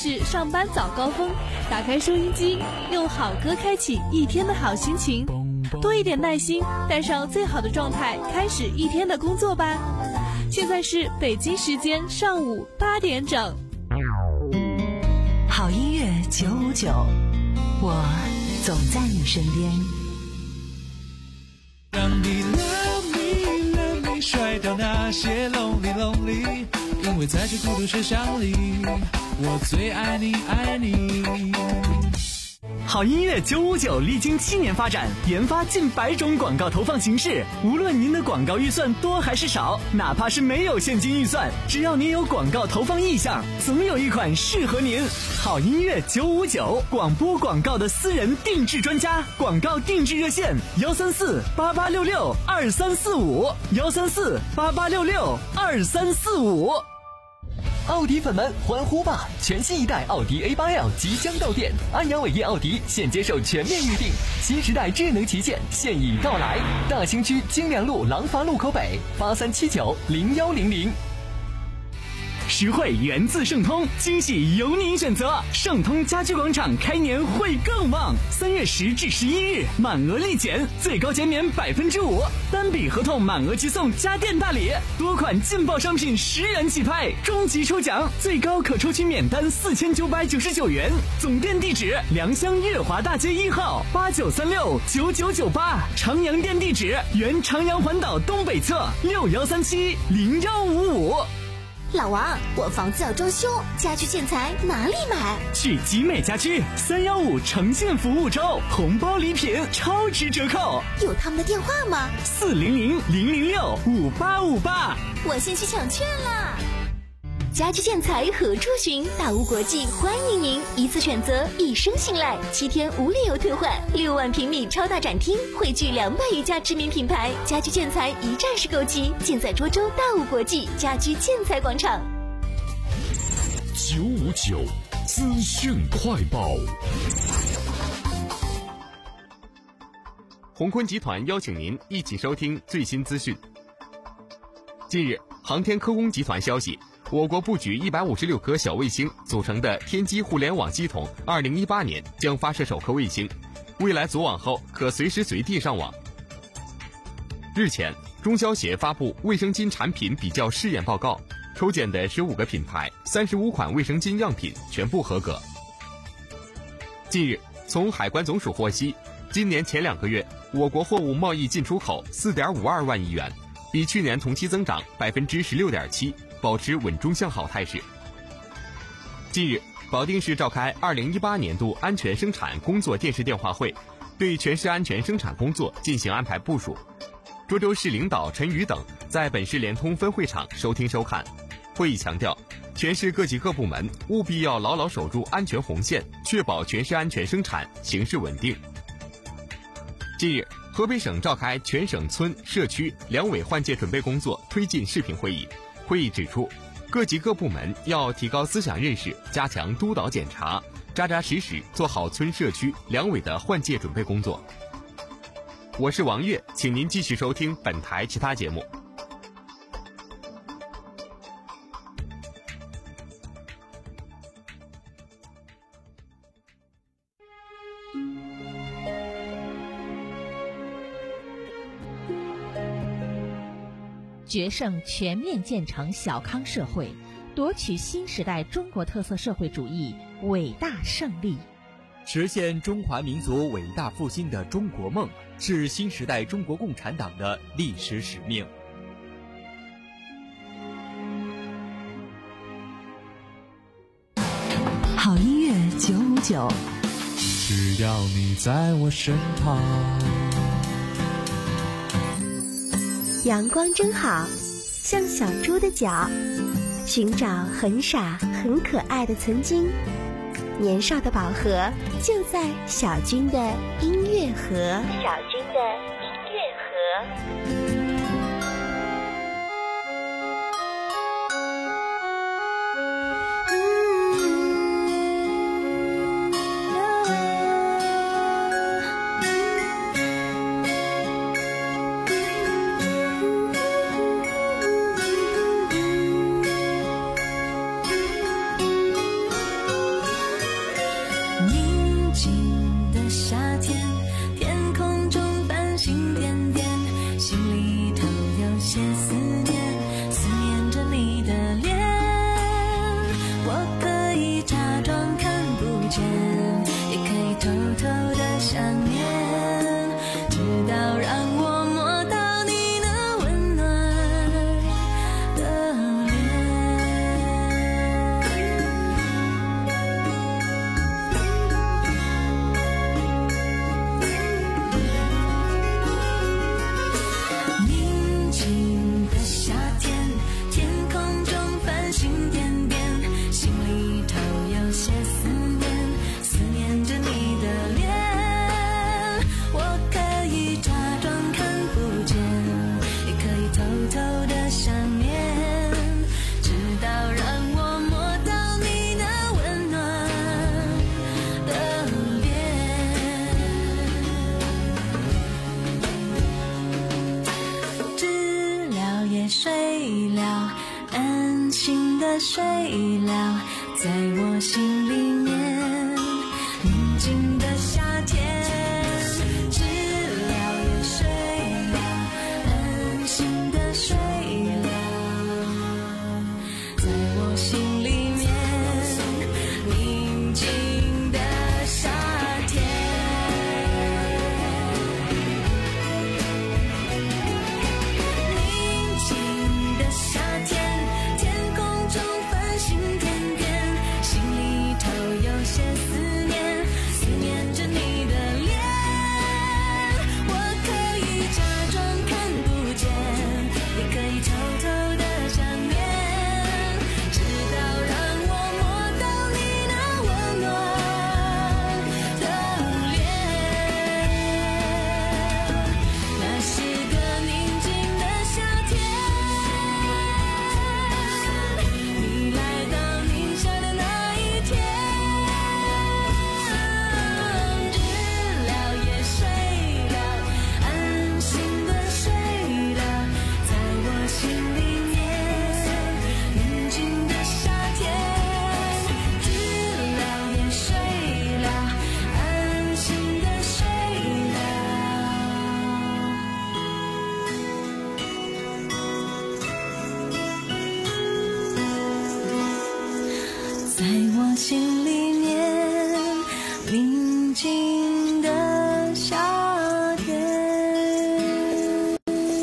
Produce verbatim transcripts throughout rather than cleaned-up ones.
是上班早高峰，打开收音机，用好歌开启一天的好心情，多一点耐心，带上最好的状态，开始一天的工作吧。现在是北京时间上午八点整。 好音乐九五九，我总在你身边。 让你 love me love me 甩掉那些 lonely lonely， 因为在这孤独学校里，我最爱你爱你。 好音乐九五九历经七年发展，研发近百种广告投放形式。无论您的广告预算多还是少，哪怕是没有现金预算，只要您有广告投放意向，总有一款适合您。好音乐九五九，广播广告的私人定制专家，广告定制热线：幺三四八八六六二三四五，幺三四八八六六二三四五。 奥迪粉们欢呼吧！全新一代奥迪 A 八 L 即将到店，安阳伟业奥迪现接受全面预定，新时代智能旗舰现已到来。大兴区金良路廊坊路口北，八三七九零幺零零。 实惠源自盛通，惊喜由您选择。盛通家居广场开年会更旺，三月十至十一日满额立减，最高减免百分之五，单笔合同满额即送家电大礼，多款劲爆商品十元起拍，终极抽奖最高可抽取免单四千九百九十九元。总店地址：良乡悦华大街一号八九三六九九九八，长阳店地址：原长阳环岛东北侧六幺三七零幺五五。 老王，我房子要装修，家居建材哪里买？ 去集美家居，三幺五诚信服务周，红包礼品超值折扣。 有他们的电话吗？ 四零零零零六五八五八。 我先去抢券啦！家居建材何处寻？大屋国际欢迎您，一次选择，一生信赖，七天无理由退换，六万平米超大展厅，汇聚两百余家知名品牌，家居建材一站式购齐，尽在涿州大屋国际家居建材广场。 九五九资讯快报。鸿鲲集团邀请您一起收听最新资讯。近日，航天科工集团消息，我国布局一百五十六颗小卫星组成的天基互联网系统，二零一八年将发射首颗卫星，未来组网后可随时随地上网。日前，中消协发布卫生巾产品比较试验报告，抽检的十五个品牌，三十五款卫生巾样品全部合格。近日，从海关总署获悉，今年前两个月，我国货物贸易进出口四点五二万亿元，比去年同期增长百分之十六点七。保持稳中向好态势。近日，保定市召开二零一八年度安全生产工作电视电话会，对全市安全生产工作进行安排部署。涿州市领导陈宇等在本市联通分会场收听收看。会议强调，全市各级各部门务必要牢牢守住安全红线，确保全市安全生产形势稳定。近日，河北省召开全省村、社区两委换届准备工作推进视频会议。会议指出，各级各部门要提高思想认识，加强督导检查，扎扎实实做好村社区两委的换届准备工作。我是王悦，请您继续收听本台其他节目。 决胜全面建成小康社会，夺取新时代中国特色社会主义伟大胜利。 实现中华民族伟大复兴的中国梦，是新时代中国共产党的历史使命。 好音乐九五九， 只要你在我身旁。 阳光真好，像小猪的脚，寻找很傻很可爱的曾经。年少的宝盒就在小军的音乐盒。小军的音乐盒。 些思念，思念着你的脸，我可以假装看不见，也可以偷偷的想念，直到让我摸到你那温暖的宁静的夏天，天空中繁星点点，心里头有些思念，思念着你的脸，我可以假装看不见，也可以偷偷的想念，直到让我摸到你那温暖的脸。知了也睡了，安心的睡了，在我心里面，宁静的夏天。知了也睡了，安心的睡了，在我心里面，宁静的夏天。宁静的夏天，天空中繁星点点，心里头有些思念，思念着你的脸，我可以假装看不见，也可以偷偷的想念，直到让我摸到你那温暖的脸。那是个宁静的夏天，你来到宁夏的那一天，知了也睡了，安心的睡了，在我心里面，宁静的夏天。知了也睡了，安心的睡了，在我心里面，宁静的夏天。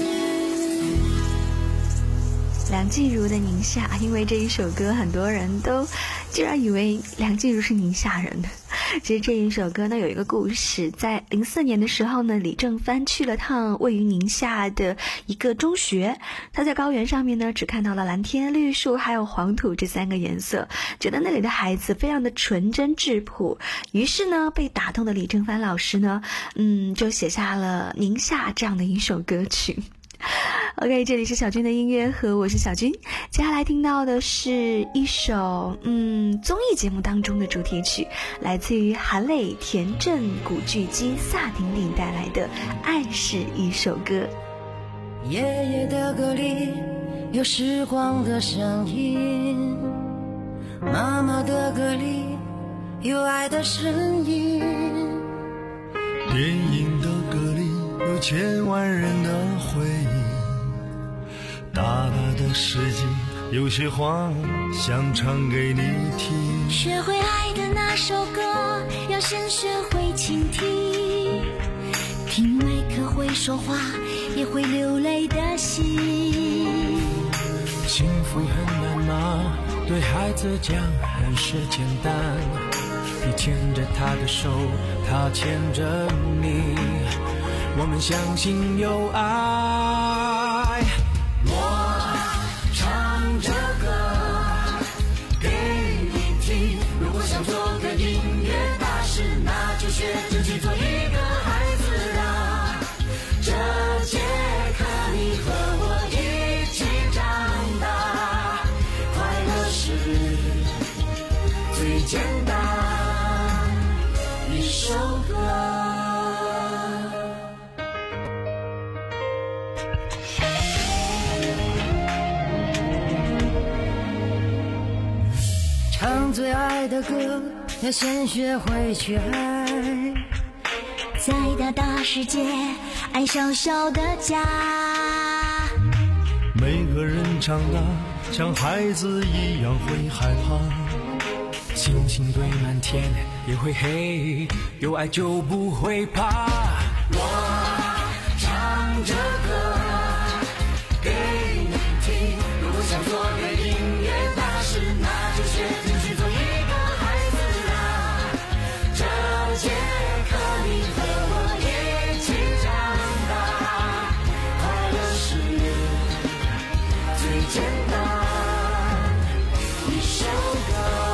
梁静茹的宁夏，因为这一首歌很多人都竟然以为梁静茹是宁夏人的。其实这一首歌呢有一个故事，在零四年的时候呢，李正帆去了趟位于宁夏的一个中学，他在高原上面呢只看到了蓝天绿树还有黄土这三个颜色，觉得那里的孩子非常的纯真质朴，于是呢被打动的李正帆老师呢嗯就写下了宁夏这样的一首歌曲。OK， 这里是小军的音乐盒，我是小军。接下来听到的是一首嗯综艺节目当中的主题曲，来自于韩磊、田震、古巨基、萨顶顶带来的《爱是一首歌》。 爷爷的歌里有时光的声音，妈妈的歌里有爱的声音， 电影的歌里有千万人的回忆，大大的世界有些话想唱给你听。 学会爱的那首歌，要先学会倾听，听麦克会说话也会流泪的心。 幸福很难吗？对孩子讲很是简单，你牵着他的手，他牵着你，我们相信有爱。我唱着歌给你听，如果想做个音乐大师，那就学着去做一个孩子啊。这节课你和我一起长大，快乐是最简单一首歌。 唱最爱的歌，要先学会去爱， 在大大世界爱小小的家。 长大，像孩子一样会害怕。星星堆满天也会黑，有爱就不会怕。我唱着歌给你听，如果想做个音乐大师，那就学着去做一个孩子啦。这节课你和我一起长大，快乐是最简单一首歌。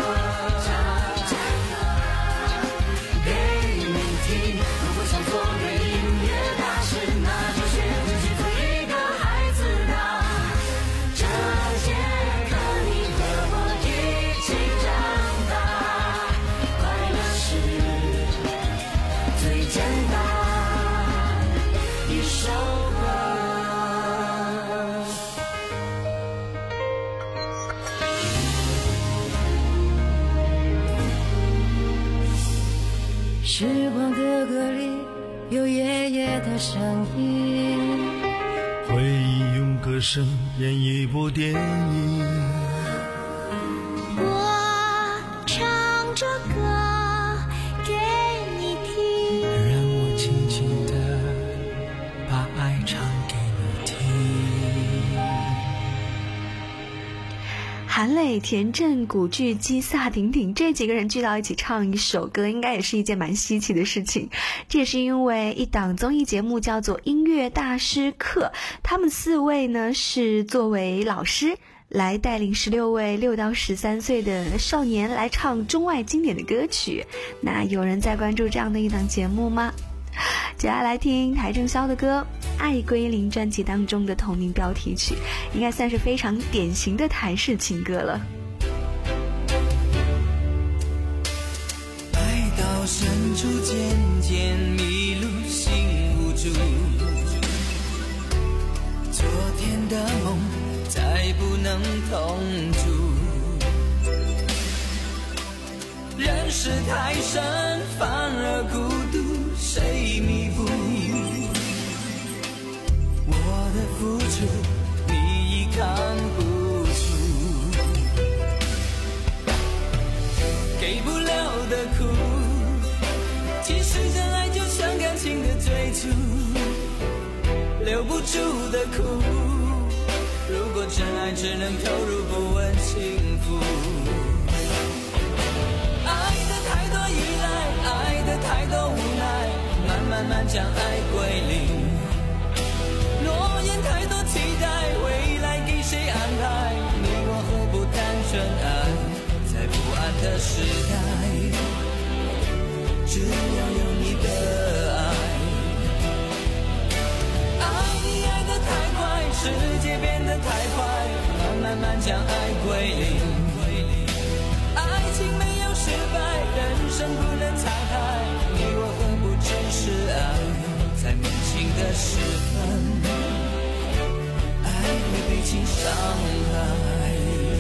时光的歌里有爷爷的声音， 回忆用歌声演一部电影。 我唱着歌给你听， 让我轻轻地把爱唱给你听。 韩磊、田震、古巨基、萨顶顶这几个人聚到一起唱一首歌，应该也是一件蛮稀奇的事情。这也是因为一档综艺节目叫做《音乐大师课》，他们四位呢是作为老师来带领十六位六到十三岁的少年来唱中外经典的歌曲。那有人在关注这样的一档节目吗？接下来听邰正宵的歌《爱归零》专辑当中的同名标题曲，应该算是非常典型的台式情歌了。 爱到深处渐渐迷路，心无助，昨天的梦再不能同住，人世太深反而孤独，谁弥补我的付出，你已看不出，给不了的苦，其实真爱就像感情的追逐，留不住的苦，如果真爱只能投入不问幸福，爱的太多依赖，爱的太多无奈，慢慢慢将爱归零，诺言太多期待，未来给谁安排，你我何不单纯爱，在不安的时代，只要有你的爱，爱你爱得太快，世界变得太快，慢慢慢将爱归零，爱情没有失败，人生不能彩排，你我何不只是爱，在年轻的时分，爱会被情伤害。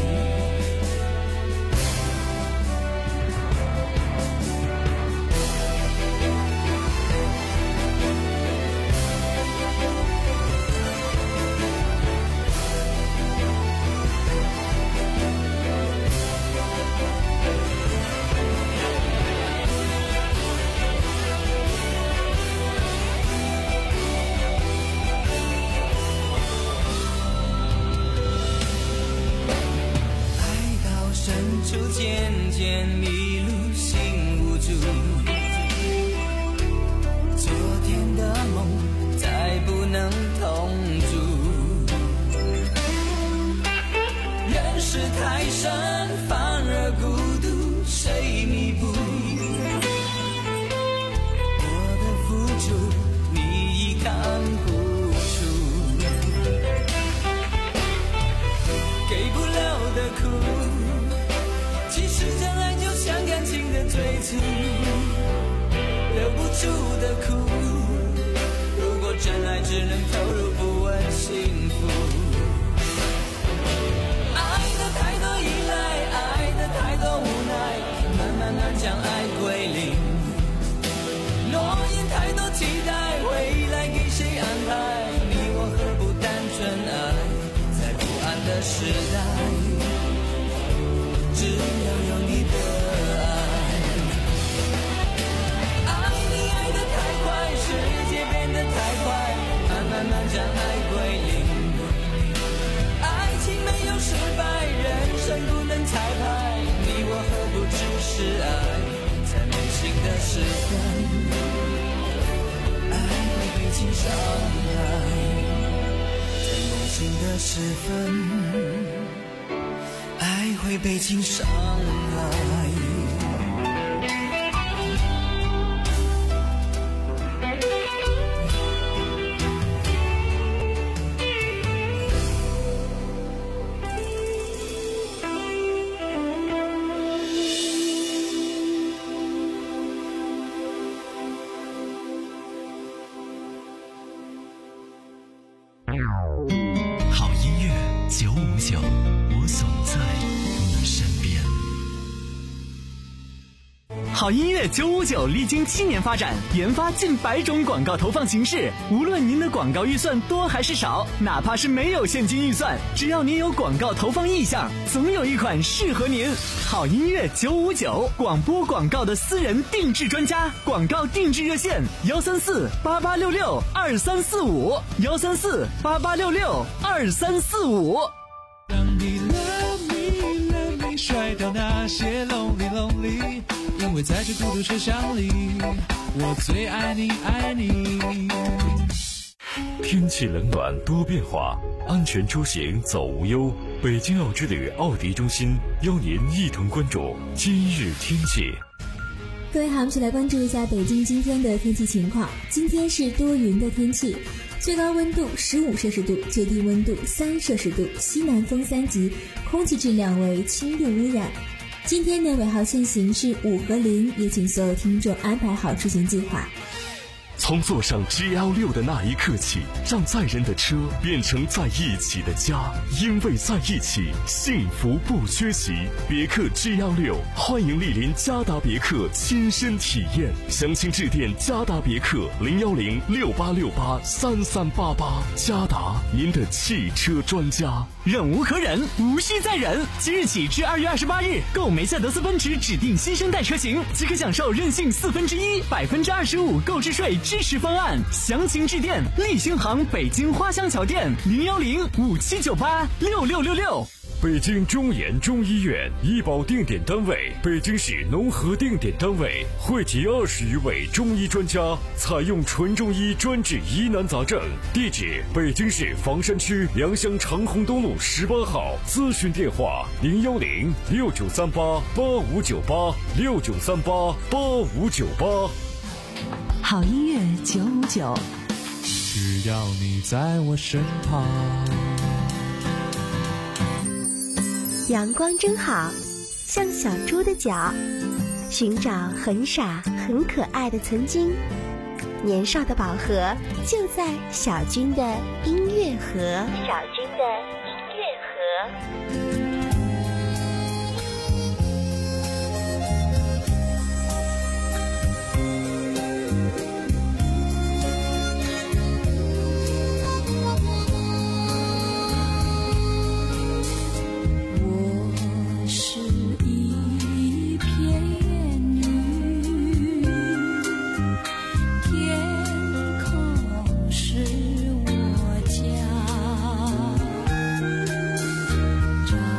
渐渐迷路，心无助，昨天的梦再不能同住，人世太深反而孤独，谁弥补我的付出，你已看不出，给不了的苦，其实真爱就像感情的追逐，留不住的苦，如果真爱只能投入不问幸福，爱的太多依赖，爱的太多无奈，慢慢慢将爱归零，诺言太多期待，未来给谁安排，你我何不单纯爱，在不安代，只要有你的爱。爱你爱得太快，世界变得太快，慢慢慢将爱归零。爱情没有失败，人生不能彩排，你我何不只是爱，在梦醒的时分，爱会被情伤害，在梦醒的时分，爱会被情伤害。 好音乐九五九，我总在你身边。 好音乐九五九历经七年发展，研发近百种广告投放形式。无论您的广告预算多还是少，哪怕是没有现金预算，只要您有广告投放意向，总有一款适合您。好音乐九五九，广播广告的私人定制专家，广告定制热线：幺三四八八六六二三四五，幺三四八八六六二三四五。 让你 love me love me， 甩掉那些 lonely lonely， 因为在这孤独车厢里，我最爱你爱你。 天气冷暖多变化，安全出行走无忧。北京奥之旅奥迪中心邀您一同关注今日天气。 各位好，我们一起来关注一下北京今天的天气情况。今天是多云的天气，最高温度十五摄氏度，最低温度三摄氏度，西南风三级，空气质量为轻度污染。今天的尾号限行是五和零，也请所有听众安排好出行计划。 从坐上 G L 六 的那一刻起，让载人的车变成在一起的家，因为在一起，幸福不缺席。别克 G L 六， 欢迎莅临嘉达别克亲身体验，详情致电嘉达别克零幺零六八六八三三八八。嘉达，您的汽车专家。 忍无可忍，无需再忍。即日起至二月二十八日，购梅赛德斯奔驰指定新生代车型，即可享受任性四分之一、百分之二十五购置税支持方案。详情致电立新行北京花乡桥店零幺零五七九八六六六六。 北京中研中医院医保定点单位，北京市农合定点单位，汇集二十余位中医专家，采用纯中医专治疑难杂症。地址：北京市房山区良乡长虹东路十八号。咨询电话：零幺零六九三八八五九八六九三八八五九八。 好音乐九五九， 只要你在我身旁。 阳光真好，像小猪的脚，寻找很傻很可爱的曾经。年少的宝盒就在小军的音乐盒。小军的音乐盒。 家。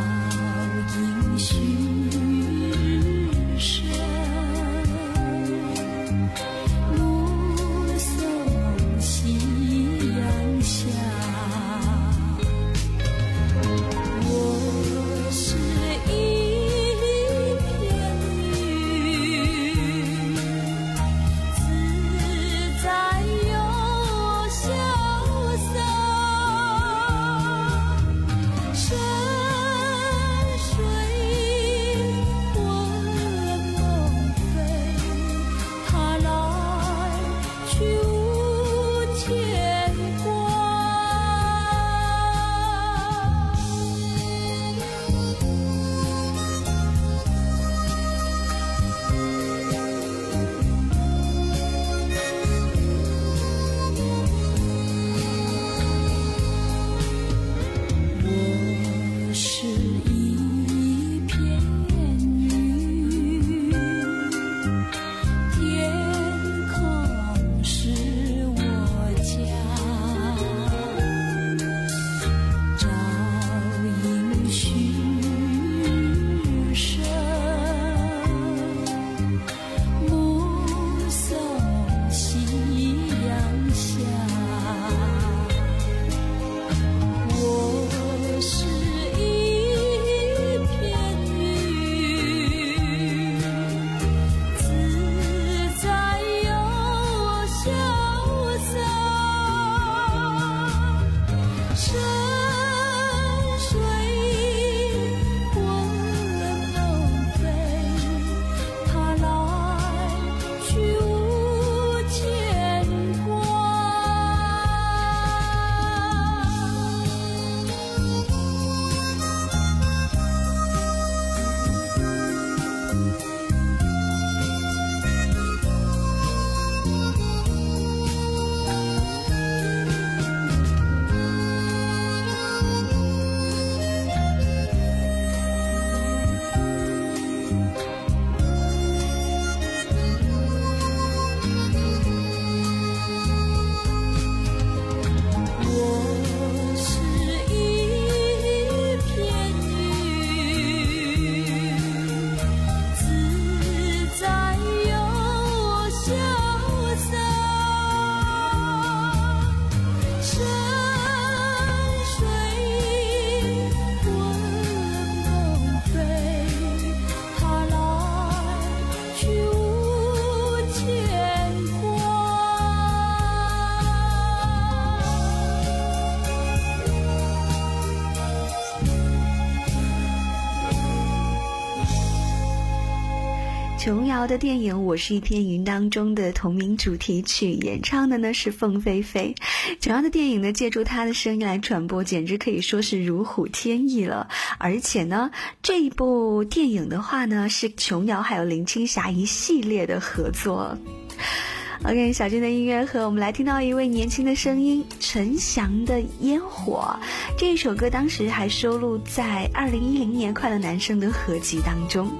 琼瑶的电影《我是一片云》当中的同名主题曲，演唱的呢是凤飞飞。琼瑶的电影呢，借助她的声音来传播，简直可以说是如虎添翼了。而且呢，这一部电影的话呢，是琼瑶还有林青霞一系列的合作。OK， 小军的音乐盒，我们来听到一位年轻的声音，陈翔的《烟火》。这一首歌当时还收录在二零一零年《快乐男声》的合集当中。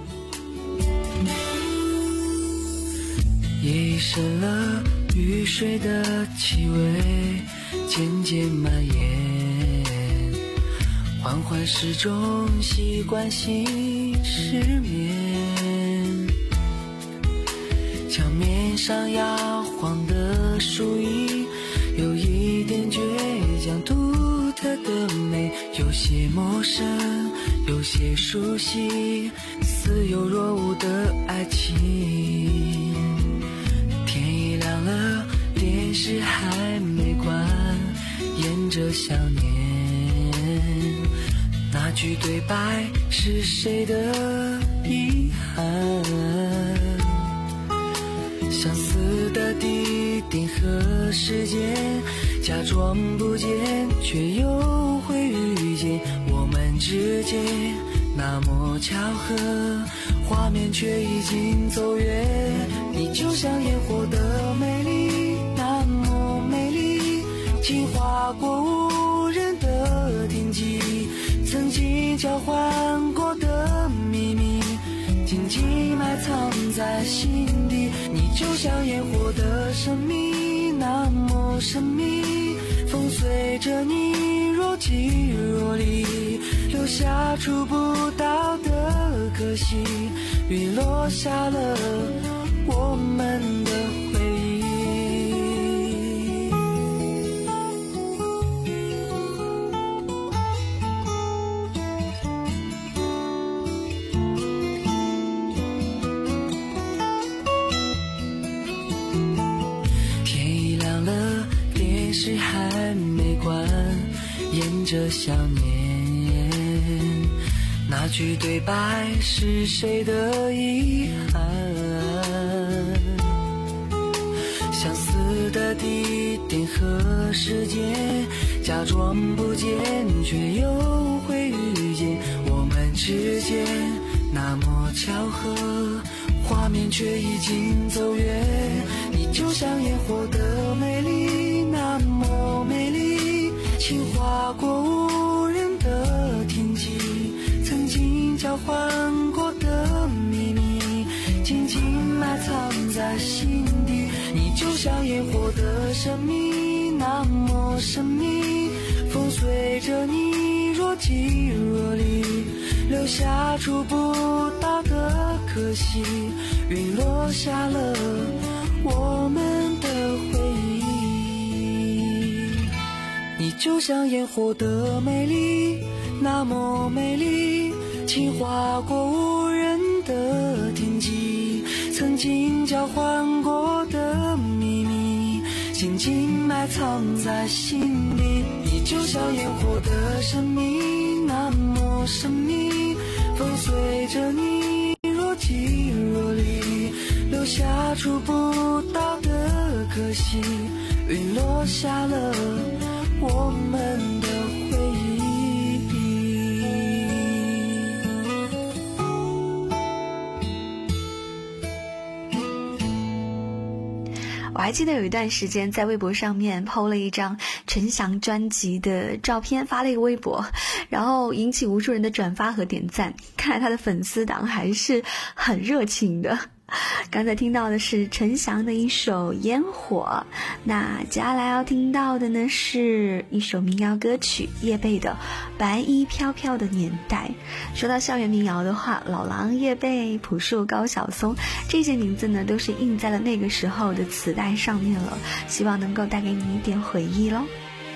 夜已深了，雨水的气味渐渐蔓延，缓缓时钟习惯性失眠，墙面上摇晃的树影有一点倔强，独特的美，有些陌生，有些熟悉，似有若无的爱情。亮了，电视还没关，沿着想念。那句对白是谁的遗憾？相似的地点和时间，假装不见，却又会遇见。我们之间那么巧合，画面却已经走远。你就像烟火的美丽，那么美丽，轻划过无人的天际，曾经交换过的秘密，紧紧埋藏在心底。你就像烟火的神秘，那么神秘，风随着你若即若离，留下触不到的可惜。雨落下了我们的回忆。天已亮了，电视还没关，沿着想念。那句对白是谁的遗憾？相似的地点和时间，假装不见，却又会遇见。我们之间那么巧合，画面却已经走远。你就像烟火的美丽，那么美丽，轻划过无人的天际，曾经交换过的秘密，紧紧埋藏在心底。你就像烟火的神秘，那么神秘，风随着你若即若离，留下触不到的可惜。云落下了我们的回忆。你就像烟火的美丽，那么美丽，轻划过无人的天际，曾经交换过的秘密，紧紧埋藏在心底。你就像烟火的神秘，那么神秘，风随着你若即若离，留下触不到的可惜。云落下了我们的回忆。 我还记得有一段时间在微博上面 po 了一张陈翔专辑的照片，发了一个微博，然后引起无数人的转发和点赞，看来他的粉丝党还是很热情的。刚才听到的是陈翔的一首《烟火》，那接下来要听到的呢是一首民谣歌曲叶蓓的《白衣飘飘的年代》。说到校园民谣的话，老狼、叶蓓、朴树、高晓松这些名字呢都是印在了那个时候的磁带上面了，希望能够带给你一点回忆咯。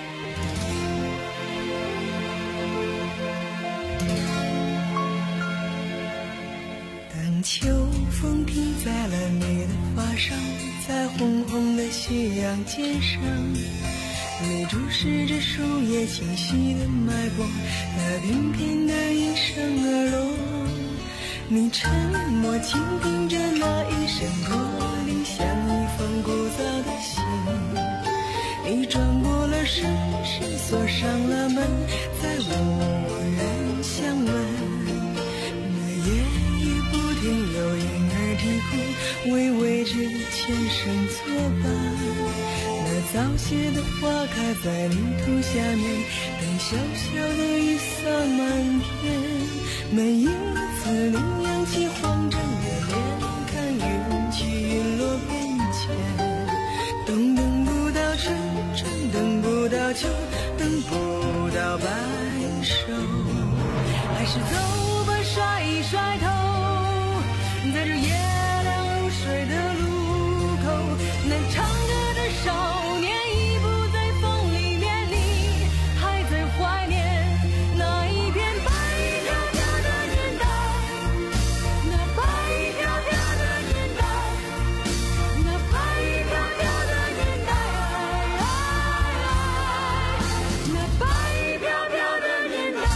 秋风停在了你的发上，在红红的夕阳肩上，你注视着树叶清晰的脉搏，那翩翩的应声而落。 你沉默倾听着那一声驼铃，像一封古早的信。你转过了身，是锁上了门，再无人相问。那夜已不停有婴儿啼哭，为未知的前生作伴。那早谢的花开在泥土下面，等小小的雨洒满天。每一次羚羊起黄着月脸，看云起云落变迁。冬等不到春，春等不到秋，等不到白首。还是走吧，甩一甩头，在这夜凉如水的路口，那唱歌的少年已不在风里面，你还在怀念那一片白飘飘的年代，那白飘飘的年代，那白飘飘的年代，那白飘飘的年代。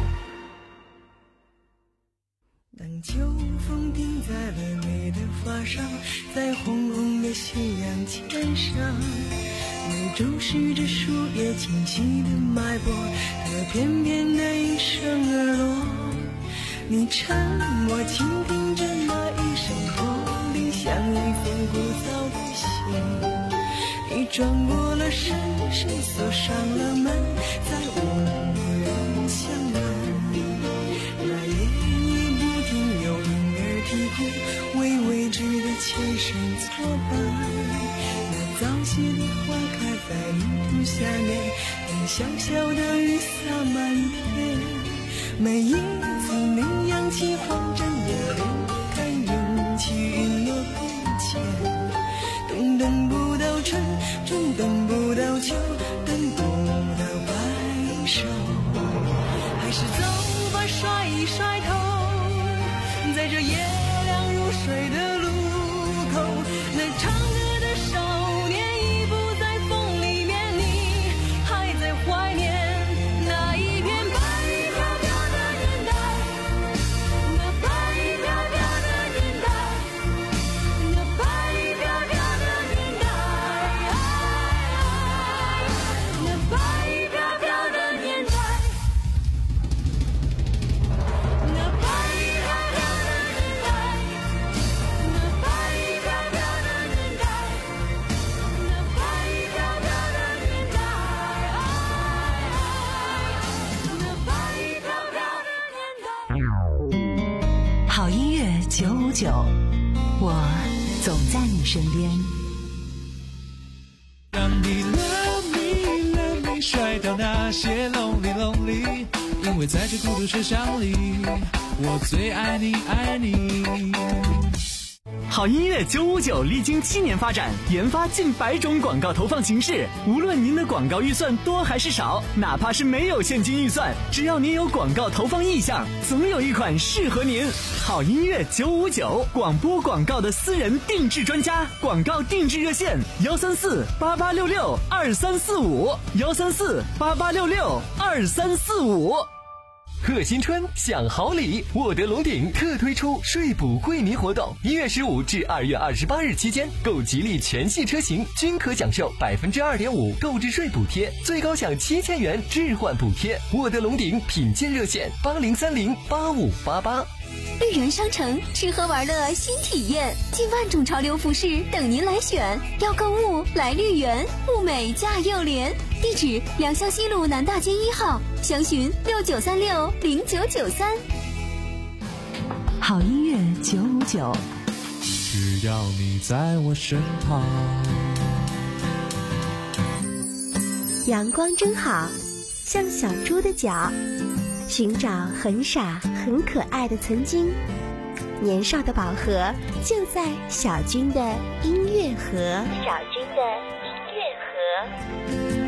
当秋风停在了你的发上，在红红的夕阳肩上，你注视着树叶清晰的脉搏，它翩翩的应声而落。你沉默倾听着那一声驼铃，像一封古早的信。你转过了身，是锁上了门，再无人相问。那夜已不停有婴儿啼哭，为未知的前生作伴。那早谢的花开在泥土下面，等小小的雨洒满天。每一次羚羊起黄着月脸，看云起云落变迁。冬等不到春，春等不到秋，等不到白首。还是走吧，甩一甩头，在这夜凉如水的路口，那唱歌的少年已不在风里面，你还在怀念那一片白飘飘的年代，那白飘飘的年代，那白飘飘的年代，那白飘飘的年代，那白飘飘的年代，那白飘飘的年代，那白飘飘的年代，那白飘飘的年代。 好音乐九五九，我总在你身边。 让你 love me love me 甩掉那些 lonely lonely， 因为在这孤独车厢里，我最爱你爱你。 好音乐九五九历经七年发展，研发近百种广告投放形式。无论您的广告预算多还是少，哪怕是没有现金预算，只要您有广告投放意向，总有一款适合您。好音乐九五九，广播广告的私人定制专家，广告定制热线：幺三四八八六六二三四五，幺三四八八六六二三四五。 贺新春享好礼，沃德龙鼎特推出税补惠民活动，一月十五至二月二十八日期间，购吉利全系车型均可享受百分之二点五购置税补贴，最高享七千元置换补贴。沃德龙鼎品鉴热线：八零三零八五八八。 绿源商城吃喝玩乐新体验，近万种潮流服饰等您来选。要购物来绿源，物美价又廉。地址：良乡西路南大街一号，详询六九三六零九九三。 好音乐九五九， 只要你在我身旁。 阳光真好，像小猪的脚，寻找很傻很可爱的曾经。年少的宝盒就在小军的音乐盒。小军的音乐盒。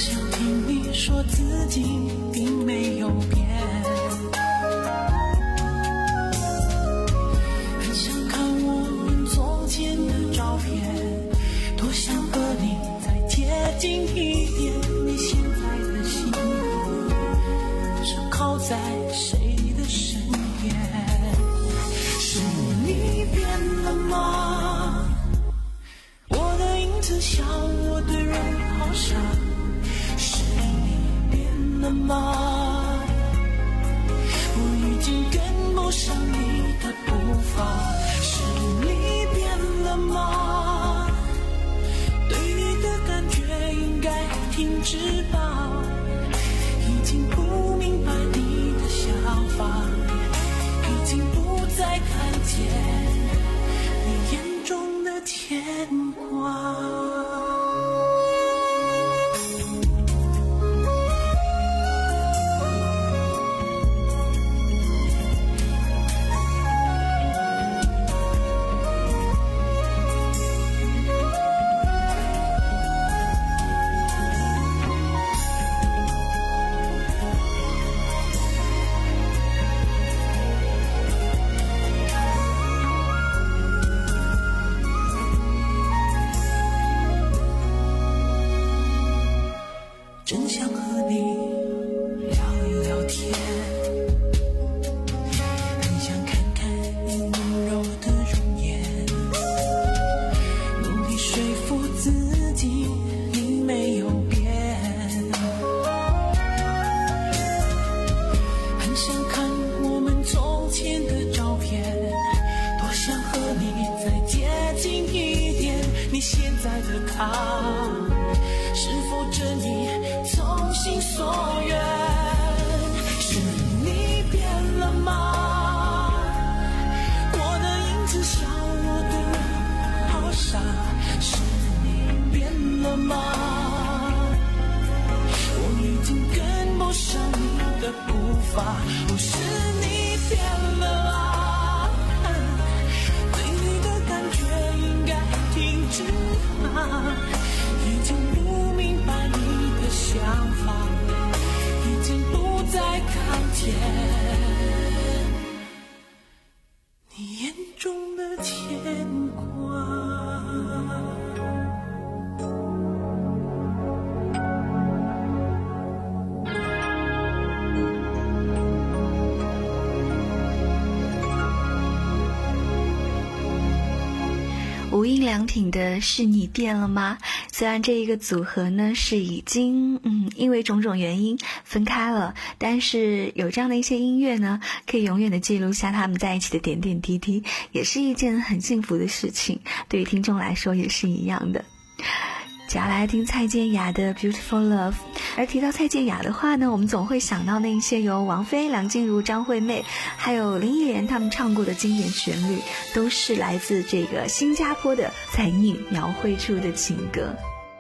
想听你说自己并没有变，很想看我们从前的照片，多想和你再接近一点。你现在的幸福是靠在谁的身边？是你变了吗？我的影子笑我对人好傻，是你变了吗？我已经跟不上你的步伐，是你变了吗？对你的感觉应该停止吧，已经不明白你的想法，已经不再看见你眼中的牵挂。真想和你聊一聊天，很想看看你温柔的容颜，努力说服自己你没有变，很想看我们从前的照片，多想和你再接近一点。你现在的他是否真你从心所愿？是你变了吗？我的影子笑我对人好傻，是你变了吗？我已经跟不上你的步伐，不是你变了啊，对你的感觉应该停止啊，已经不明白你的想法，已经不再看见你眼中的牵挂。 无印良品的是你变了吗？虽然这一个组合呢是已经嗯因为种种原因分开了，但是有这样的一些音乐呢，可以永远的记录下他们在一起的点点滴滴，也是一件很幸福的事情，对于听众来说也是一样的。接下来听蔡健雅的 Beautiful Love。 而提到蔡健雅的话呢，我们总会想到那一些由王菲、梁静茹、张惠妹还有林忆莲他们唱过的经典旋律，都是来自这个新加坡的才女描绘出的情歌。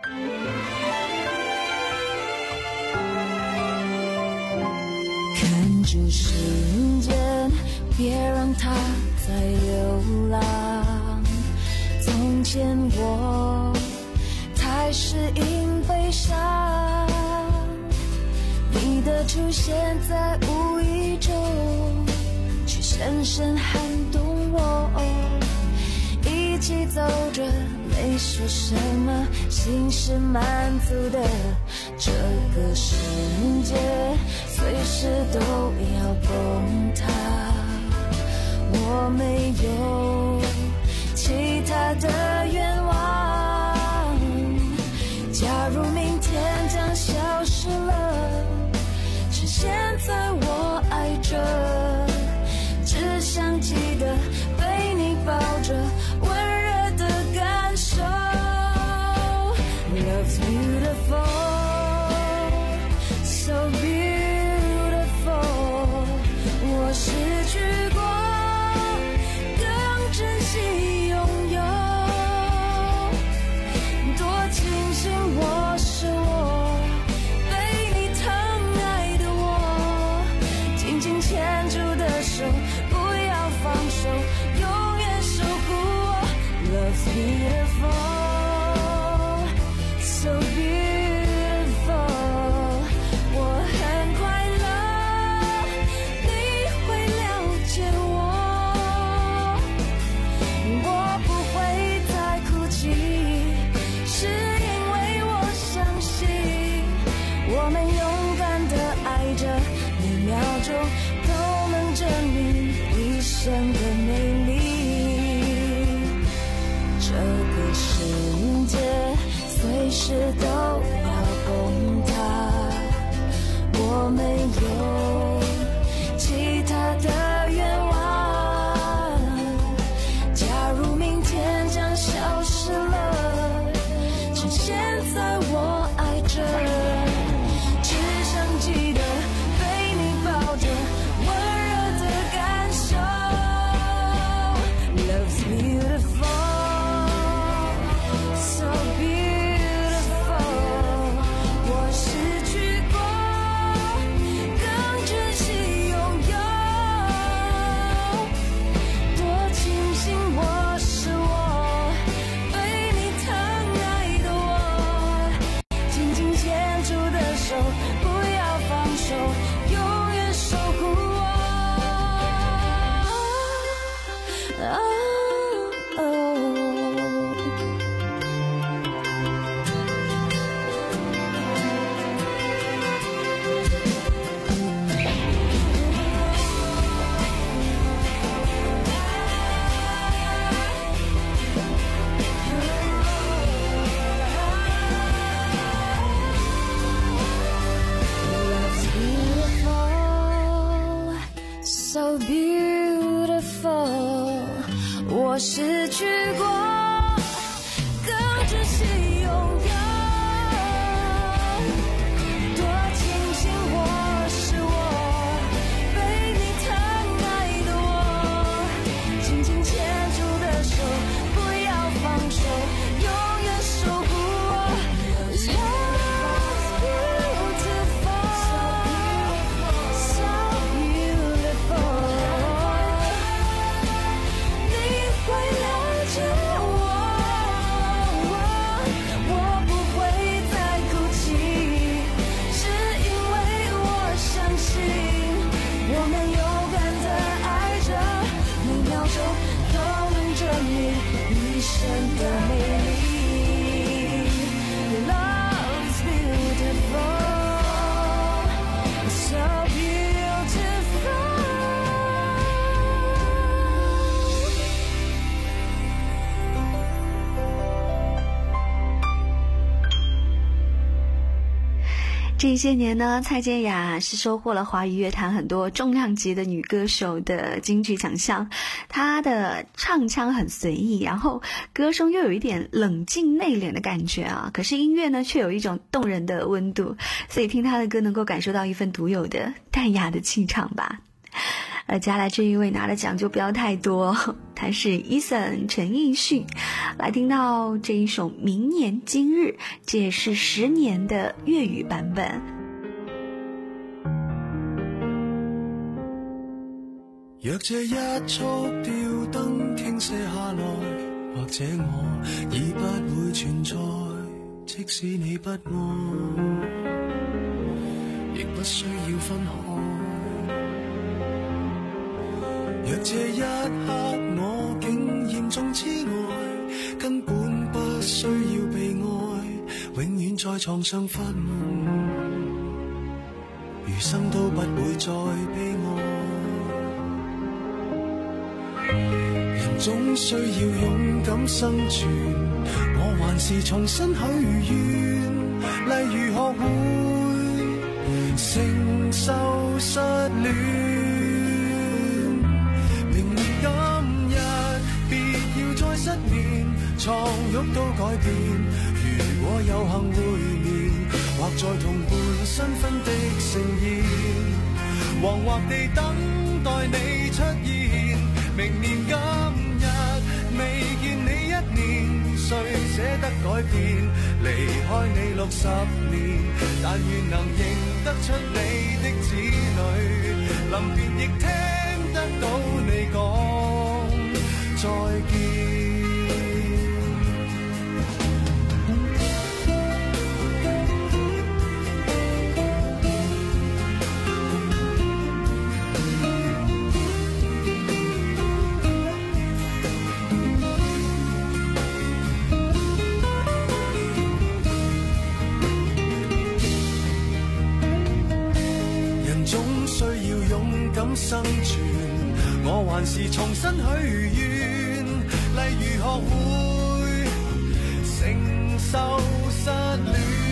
看着时间，别让它再流浪，从前我太适应悲伤，你的出现在无意中却深深撼动我，一起走着没说什么，心是满足的，这个世界随时都要崩塌，我没有其他的愿望，假如明天将消失了，趁现在我爱着，只想记得被你抱着，温热的感受。 Love's beautiful, so beautiful， 我失去过，更珍惜拥有。 我们勇敢地爱着，每秒钟都能证明一生的美丽。这个世界随时都要崩塌，我没有其他的愿望。假如明天将消失了，趁现在我爱着，只想记得被你抱着，温热的感受。Love's beautiful, so beautiful。我失去过，更珍惜拥有。多庆幸我是我，被你疼爱的我。紧紧牵住的手，不要放手，永远守护我。哦哦，So beautiful， 我失去过，更珍惜拥有。多庆幸我是我，被你疼爱的我。紧紧牵住的手，不要放手，永远守护我。Love's beautiful, so beautiful。你会了解我，我不会再哭泣，是因为我相信，我们勇敢地爱着，每秒钟都能证明一生的美丽。Love's beautiful, so beautiful。 这些年呢，蔡健雅是收获了华语乐坛很多重量级的女歌手的金曲奖项。她的唱腔很随意，然后歌声又有一点冷静内敛的感觉啊，可是音乐呢却有一种动人的温度，所以听她的歌能够感受到一份独有的淡雅的气场吧。而接下来这一位拿的奖就不要太多，他是 Eason 陈奕迅。来听到这一首《明年今日》，这也是十年的粤语版本。 若这一束吊燈傾瀉下來，或者我已不會存在，即使你不愛，亦不需要分開。若這一刻我竟嚴重痴呆，根本不需要被愛，永遠在床上發夢，餘生都不會再悲哀。人總需要勇敢生存，我還是重新許願，例如學會承受失戀。明年今日別要再失眠，床褥都改變。如果有幸會面，或在同伴新婚的盛宴，惶惑地等待你出現。明年今日未見你一年，誰捨得改變？離開你六十年，但願能認得出你的子女，臨別亦聽得到你講再見。 需要勇敢生存，我還是重新許願，例如學會承受失戀。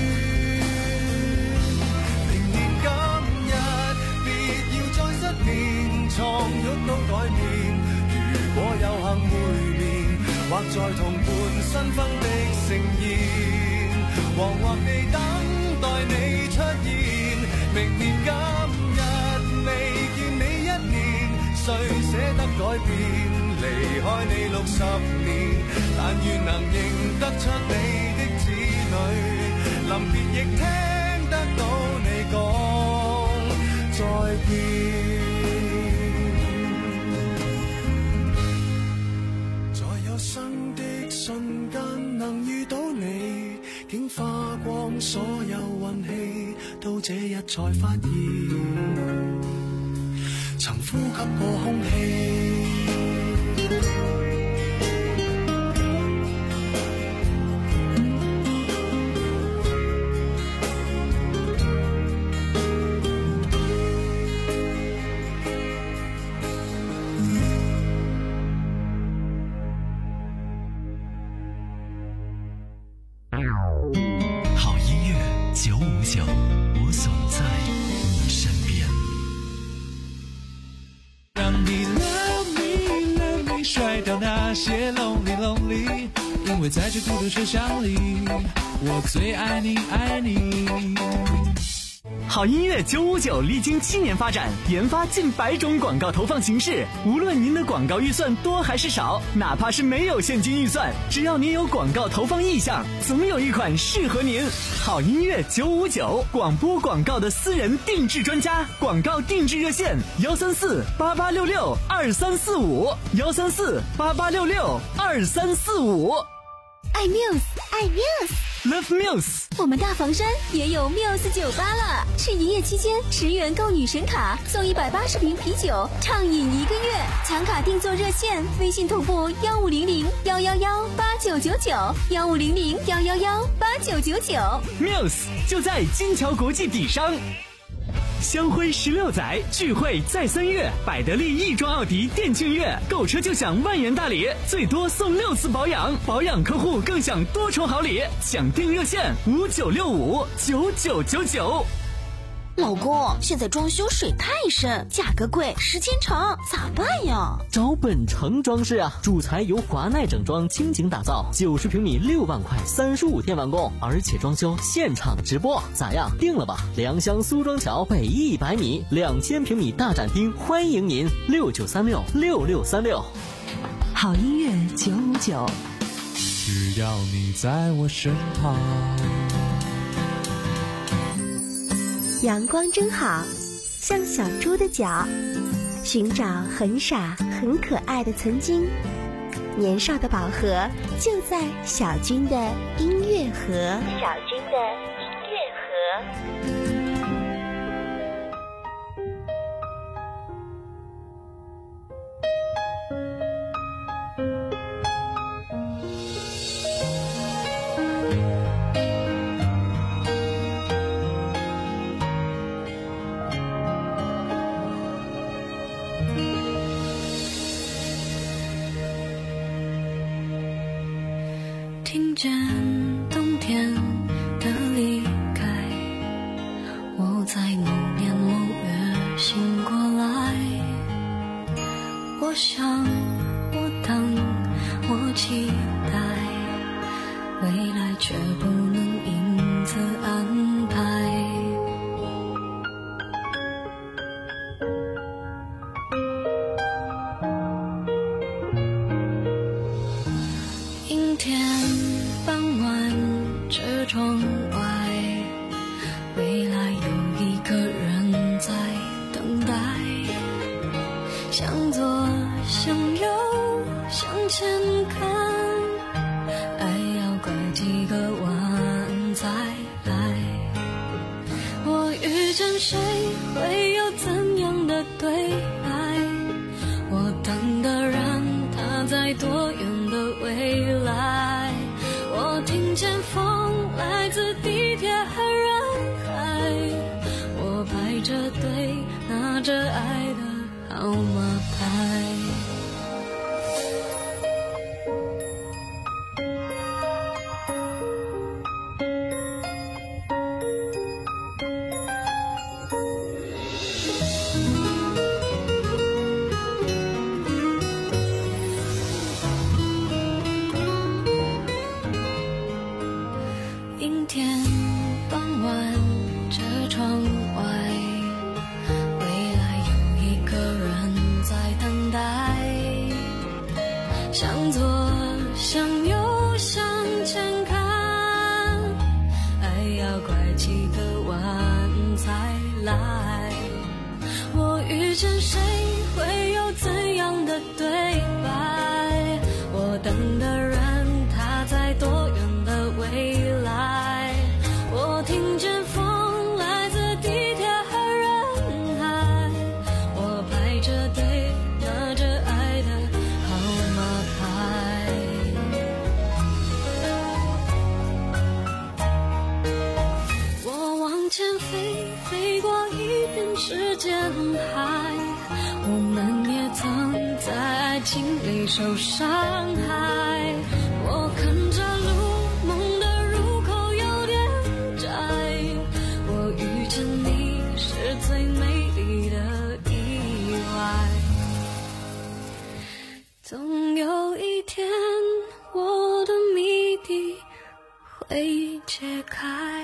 明年今日別要再失眠，床褥都改變，如果有幸會面，或在同伴新婚的盛宴，惶惑地等待你出現。明年今日未見你一年，誰捨得改變？離開你六十年，但願能認得出你的子女，臨別亦聽得到你講再見。在有生的瞬間能遇到你，竟花光所有運氣，到這日才發現曾呼吸過空氣。 好音樂九五九，我總在你身邊。 讓你 love me love me， 甩掉那些 lonely lonely， 因為在這孤獨車廂裡，我最愛你愛你。 好音樂九五九歷經七年發展，研發近百種廣告投放形式。無論您的廣告預算多還是少，哪怕是沒有現金預算，只要您有廣告投放意向，總有一款適合您。好音樂九五九，廣播廣告的私人定制專家，廣告定制熱線：幺三四八八六六二三四五，幺三四八八六六二三四五。 爱 Muse， 爱 Muse，Love Muse。 我们大房山也有 Muse 酒吧了，是营业期间十元购女神卡送一百八十瓶啤酒，畅饮一个月。抢卡订座热线：微信同步幺五零零幺幺幺八九九九，幺五零零幺幺幺八九九九。 Muse 就在金桥国际底商。香辉十六载聚会在三月，百得利亦庄奥迪店庆月，购车就享万元大礼，最多送六次保养，保养客户更享多重好礼。抢订热线五九六五九九九九。 老公，现在装修水太深，价格贵，时间长，咋办呀？ 找本城装饰啊，主材由华奈整装倾情打造，九十平米六万块，三十五天完工，而且装修现场直播，咋样？定了吧？良乡苏庄桥北一百米，两千平米大展厅，欢迎您六九三六六六三六。 好音乐九五九， 只要你在我身旁。 阳光真好，像小猪的脚，寻找很傻很可爱的曾经。年少的宝盒就在小军的音乐盒。小军的音乐盒。 听见冬天的离开，我在某年某月醒过来。我想，我等，我期待，未来却不能因此安排。阴天傍晚，车窗外，未来有一个人在等待。向左，向右，向前看，爱要拐几个弯再来。我遇见谁，会有怎样的对白？我等的人，他在多远的未来？我听见风来自地铁和人海，我排着队，那着爱的号码牌。阴天傍晚，车窗外，未来有一个人在等待，向左向右向前看，爱要拐几个弯才来。我遇见谁会有怎样的对白？我等的人他在多远的未来？我听见风来自地铁和人海，我排着队拿着爱的号码牌。我往前飞，飞过一片时间海，我们也曾在爱情里受伤害。我看着路，梦的入口有点窄，我遇见你是最美丽的意外。总有一天，我的谜底会解开。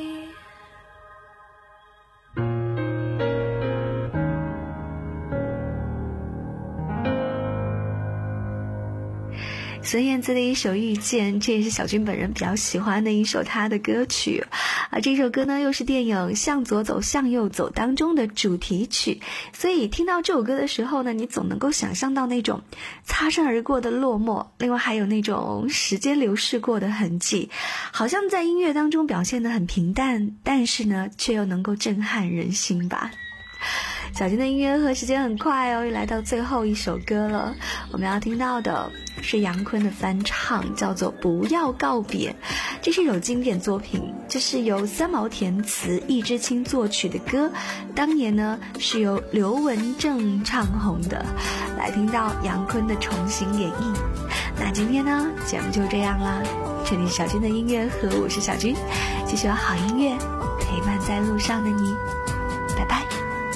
孙燕姿的一首《遇见》，这也是小军本人比较喜欢的一首她的歌曲啊。这首歌呢，又是电影《向左走向右走》当中的主题曲，所以听到这首歌的时候呢，你总能够想象到那种擦身而过的落寞，另外还有那种时间流逝过的痕迹，好像在音乐当中表现得很平淡，但是呢，却又能够震撼人心吧。小军的音乐和时间很快哦，又来到最后一首歌了。我们要听到的是杨坤的翻唱，叫做《不要告别》。这是一首经典作品，这是由三毛填词、易知青作曲的歌，当年呢是由刘文正唱红的。来听到杨坤的重新演绎。那今天呢，节目就这样啦。这里是小军的音乐盒，我是小军，继续有好音乐陪伴在路上的你，拜拜。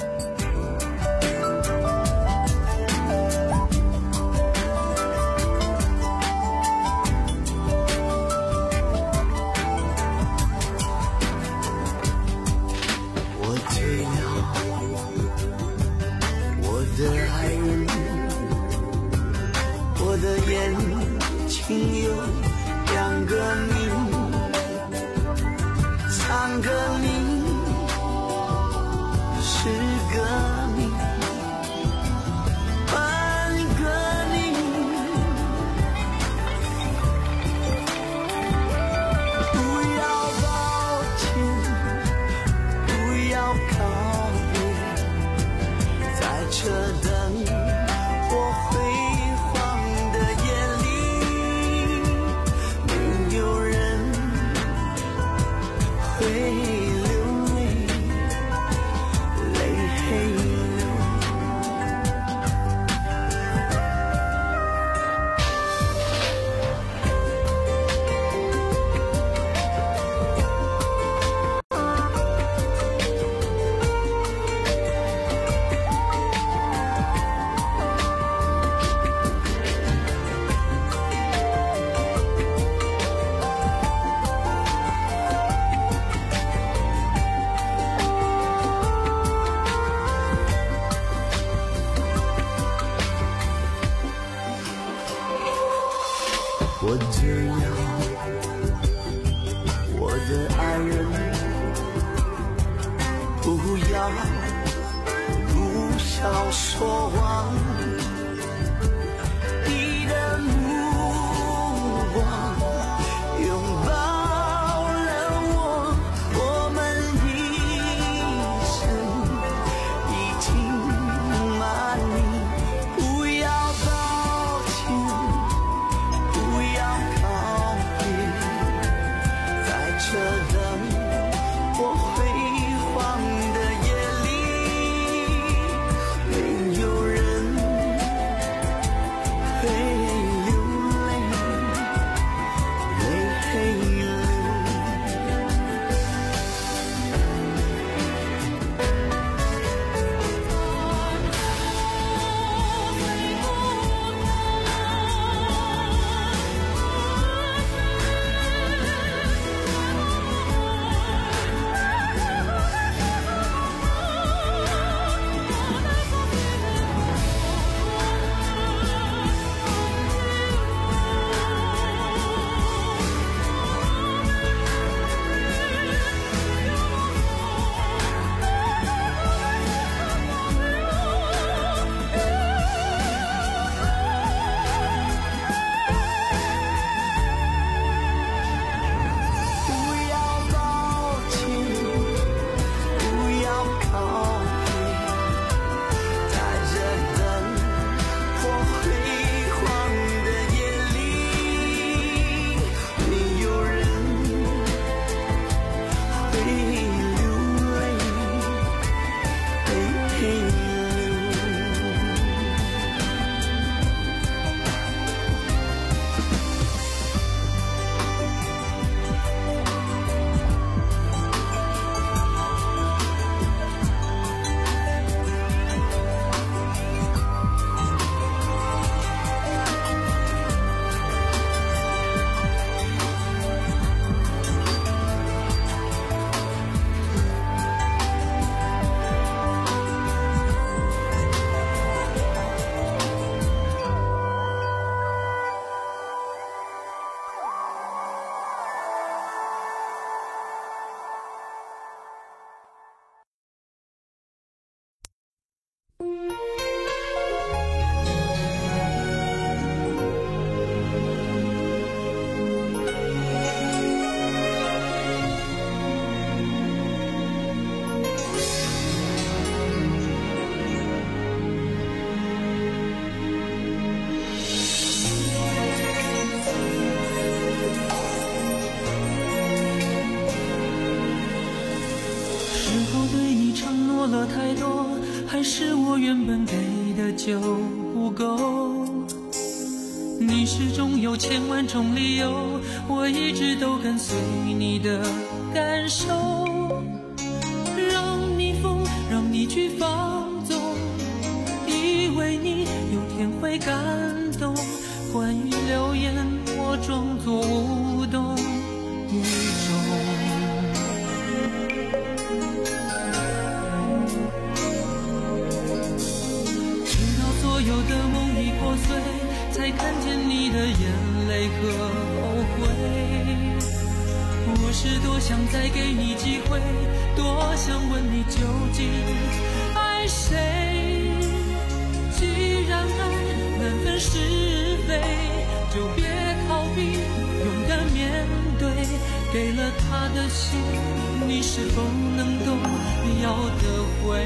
我只要我的爱人不要不想说谎，你的目光拥抱了我，我们一生已经满意，不要抱歉。车灯，我辉煌的夜里， 还是我原本给的就不够？你始终有千万种理由，我一直都跟随你的感受，让你疯，让你去放纵，以为你有天会感动。关于流言，我装作无动于衷。直到所有的梦已破碎，才看见你的眼泪和后悔。我是多想再给你机会，多想问你究竟爱谁。既然爱难分是非，就别逃避，勇敢面对。给了他的心，你是否能够要得回？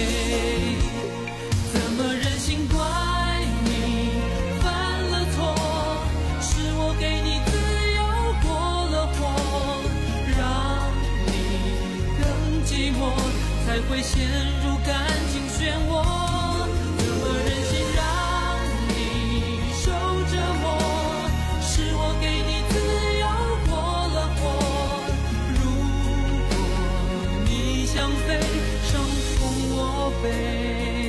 怎么忍心怪你犯了错？是我给你自由过了火，让你更寂寞，才会陷入感情漩涡。怎么忍心让你受折磨？是我给你自由过了火。如果你想飞，伤痛我背。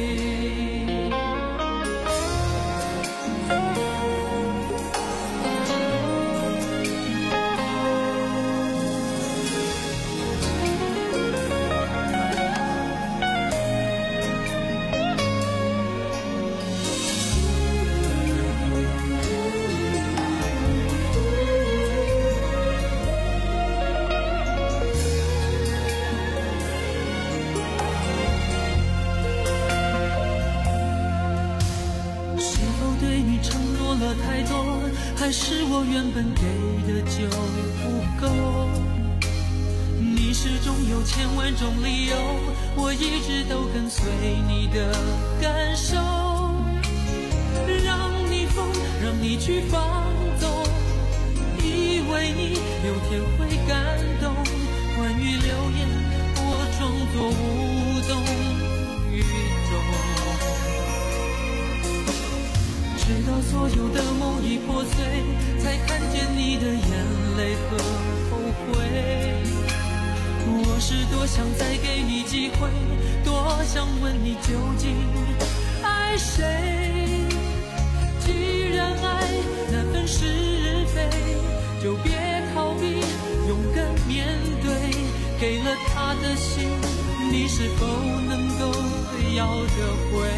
太多，还是我原本给的就不够？你始终有千万种理由，我一直都跟随你的感受，让你疯，让你去放纵，以为你有天会感动。关于流言，我装作无动于衷。直到所有的梦已破碎，才看见你的眼泪和后悔。我是多想再给你机会，多想问你究竟爱谁。既然爱难分是非，就别逃避，勇敢面对。给了他的心，你是否能够要得回？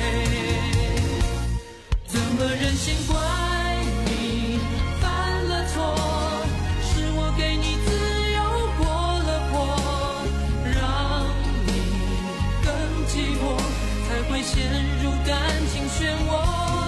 怎么忍心怪你犯了错？是我给你自由过了火，让你更寂寞，才会陷入感情漩涡。